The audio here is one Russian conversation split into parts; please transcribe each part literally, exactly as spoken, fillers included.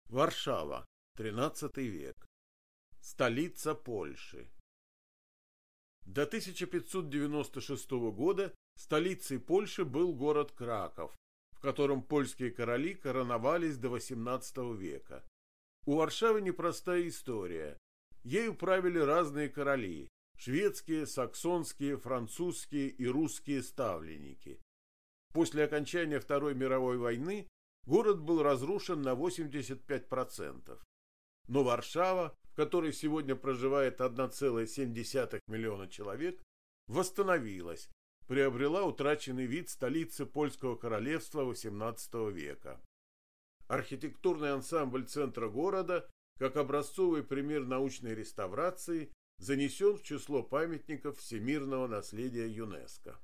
Варшава, тринадцатый век. Столица Польши. До тысяча пятьсот девяносто шестого года столицей Польши был город Краков, в котором польские короли короновались до восемнадцатого века. У Варшавы непростая история. Ею правили разные короли – шведские, саксонские, французские и русские ставленники. После окончания Второй мировой войны город был разрушен на восемьдесят пять процентов. Но Варшава, в которой сегодня проживает одна целая семь десятых миллиона человек, восстановилась, приобрела утраченный вид столицы Польского королевства восемнадцатого века. Архитектурный ансамбль центра города, как образцовый пример научной реставрации, занесен в число памятников всемирного наследия ЮНЕСКО.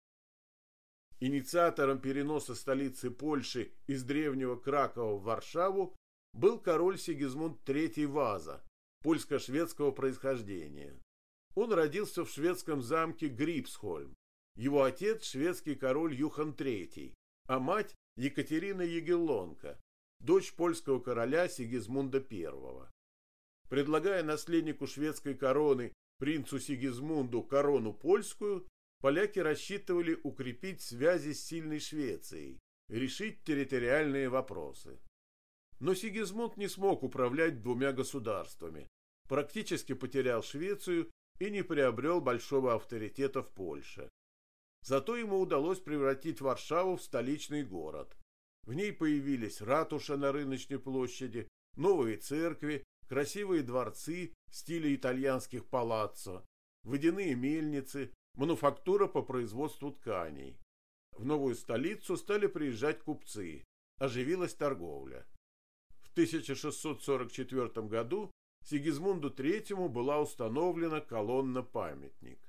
Инициатором переноса столицы Польши из древнего Кракова в Варшаву был король Сигизмунд третий Ваза, польско-шведского происхождения. Он родился в шведском замке Грипсхольм. Его отец – шведский король Юхан третий, а мать – Екатерина Ягеллонка, дочь польского короля Сигизмунда первого. Предлагая наследнику шведской короны принцу Сигизмунду корону польскую, поляки рассчитывали укрепить связи с сильной Швецией, решить территориальные вопросы. Но Сигизмунд не смог управлять двумя государствами, практически потерял Швецию и не приобрел большого авторитета в Польше. Зато ему удалось превратить Варшаву в столичный город. В ней появились ратуша на Рыночной площади, новые церкви, красивые дворцы в стиле итальянских палаццо, водяные мельницы, мануфактура по производству тканей. В новую столицу стали приезжать купцы, оживилась торговля. В тысяча шестьсот сорок четвёртом году Сигизмунду третьему была установлена колонна-памятник.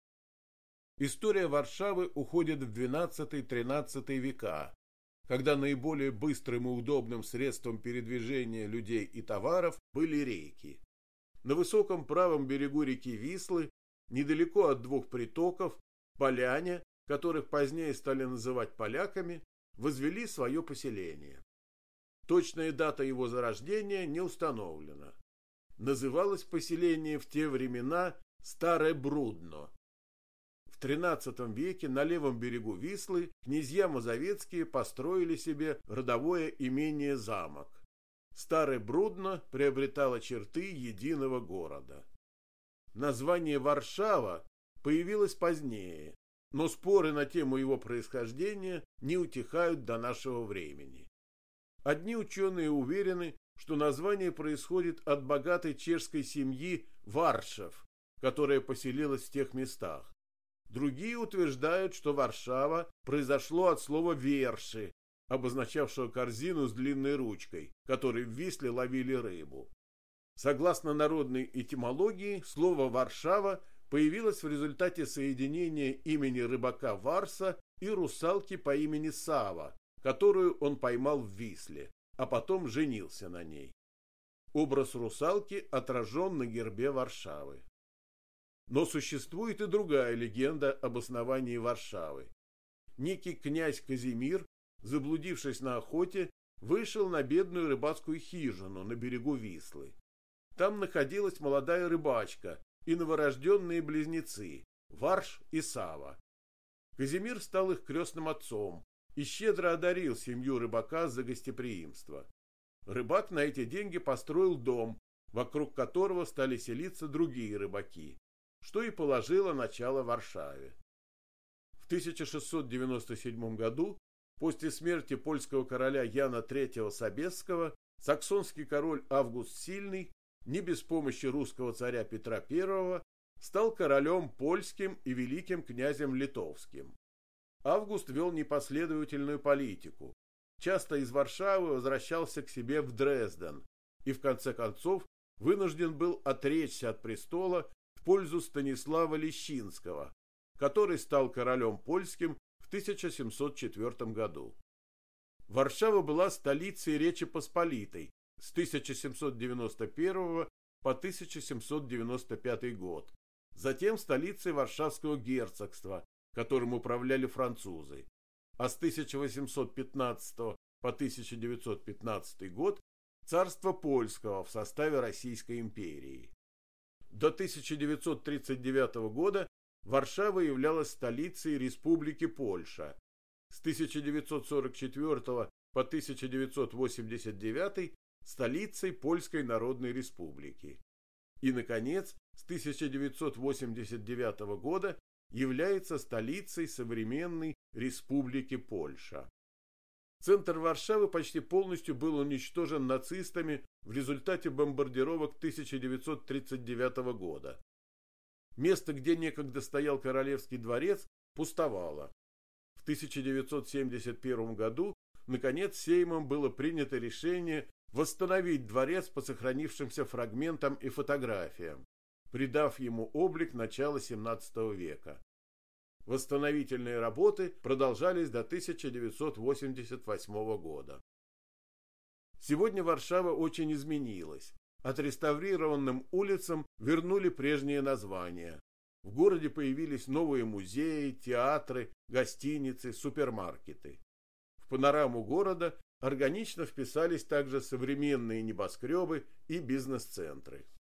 История Варшавы уходит в двенадцатый-тринадцатый века, когда наиболее быстрым и удобным средством передвижения людей и товаров были реки. На высоком правом берегу реки Вислы, недалеко от двух притоков, поляне, которых позднее стали называть поляками, возвели свое поселение. Точная дата его зарождения не установлена. Называлось поселение в те времена Старое Брудно. В тринадцатом веке на левом берегу Вислы князья Мазовецкие построили себе родовое имение-замок. Старое Брудно приобретало черты единого города. Название Варшава появилось позднее, но споры на тему его происхождения не утихают до нашего времени. Одни ученые уверены, что название происходит от богатой чешской семьи Варшав, которая поселилась в тех местах. Другие утверждают, что Варшава произошло от слова «верши», обозначавшего корзину с длинной ручкой, которой в Висле ловили рыбу. Согласно народной этимологии, слово «Варшава» появилось в результате соединения имени рыбака Варса и русалки по имени Сава, которую он поймал в Висле, а потом женился на ней. Образ русалки отражен на гербе Варшавы. Но существует и другая легенда об основании Варшавы. Некий князь Казимир, заблудившись на охоте, вышел на бедную рыбацкую хижину на берегу Вислы. Там находилась молодая рыбачка и новорожденные близнецы Варш и Сава. Казимир стал их крестным отцом и щедро одарил семью рыбака за гостеприимство. Рыбак на эти деньги построил дом, вокруг которого стали селиться другие рыбаки, что и положило начало Варшаве. В тысяча шестьсот девяносто седьмом году, после смерти польского короля Яна третьего Собесского, саксонский король Август Сильный, не без помощи русского царя Петра первого, стал королем польским и великим князем литовским. Август вел непоследовательную политику, часто из Варшавы возвращался к себе в Дрезден и в конце концов вынужден был отречься от престола в пользу Станислава Лещинского, который стал королем польским в тысяча семьсот четвёртом году. Варшава была столицей Речи Посполитой с тысяча семьсот девяносто первого по тысяча семьсот девяносто пятый год, затем столицей Варшавского герцогства, которым управляли французы, а с тысяча восемьсот пятнадцатого по тысяча девятьсот пятнадцатый год царства польского в составе Российской империи. До тысяча девятьсот тридцать девятого года Варшава являлась столицей Республики Польша. С тысяча девятьсот сорок четвёртого по тысяча девятьсот восемьдесят девятый столицей Польской Народной Республики. И, наконец, с тысяча девятьсот восемьдесят девятого года является столицей современной Республики Польша. Центр Варшавы почти полностью был уничтожен нацистами в результате бомбардировок тысяча девятьсот тридцать девятого года. Место, где некогда стоял Королевский дворец, пустовало. В тысяча девятьсот семьдесят первом году, наконец, Сеймом было принято решение восстановить дворец по сохранившимся фрагментам и фотографиям, придав ему облик начала семнадцатого века. Восстановительные работы продолжались до тысяча девятьсот восемьдесят восьмого года. Сегодня Варшава очень изменилась. Отреставрированным улицам вернули прежние названия. В городе появились новые музеи, театры, гостиницы, супермаркеты. В панораму города органично вписались также современные небоскребы и бизнес-центры.